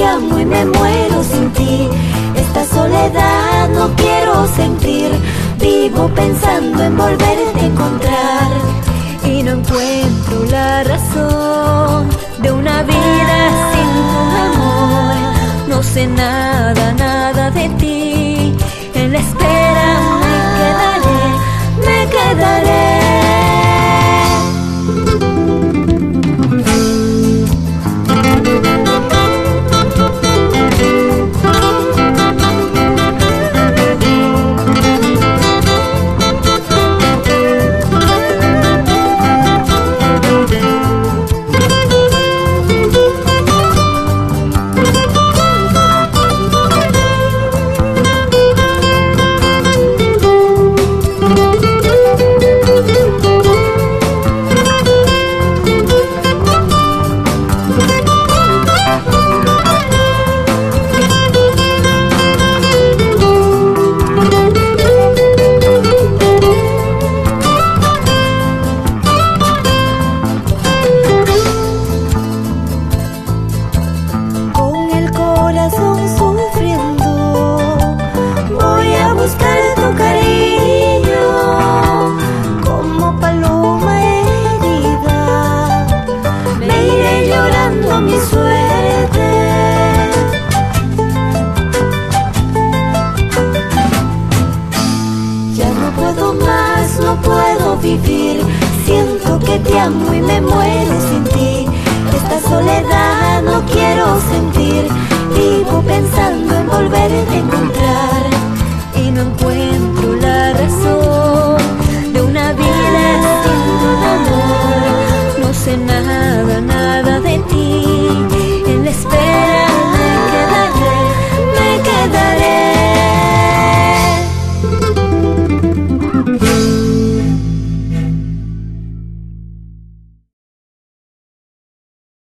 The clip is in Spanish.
te amo y me muero sin ti. Esta soledad no quiero sentir. Vivo pensando en volverte a encontrar y no encuentro la razón de una vida sin tu amor. No sé nada, nada de ti. En la espera me quedaré. Vivir, siento que te amo y me muero sin ti. Esta soledad no quiero sentir. Vivo pensando en volverte a encontrar.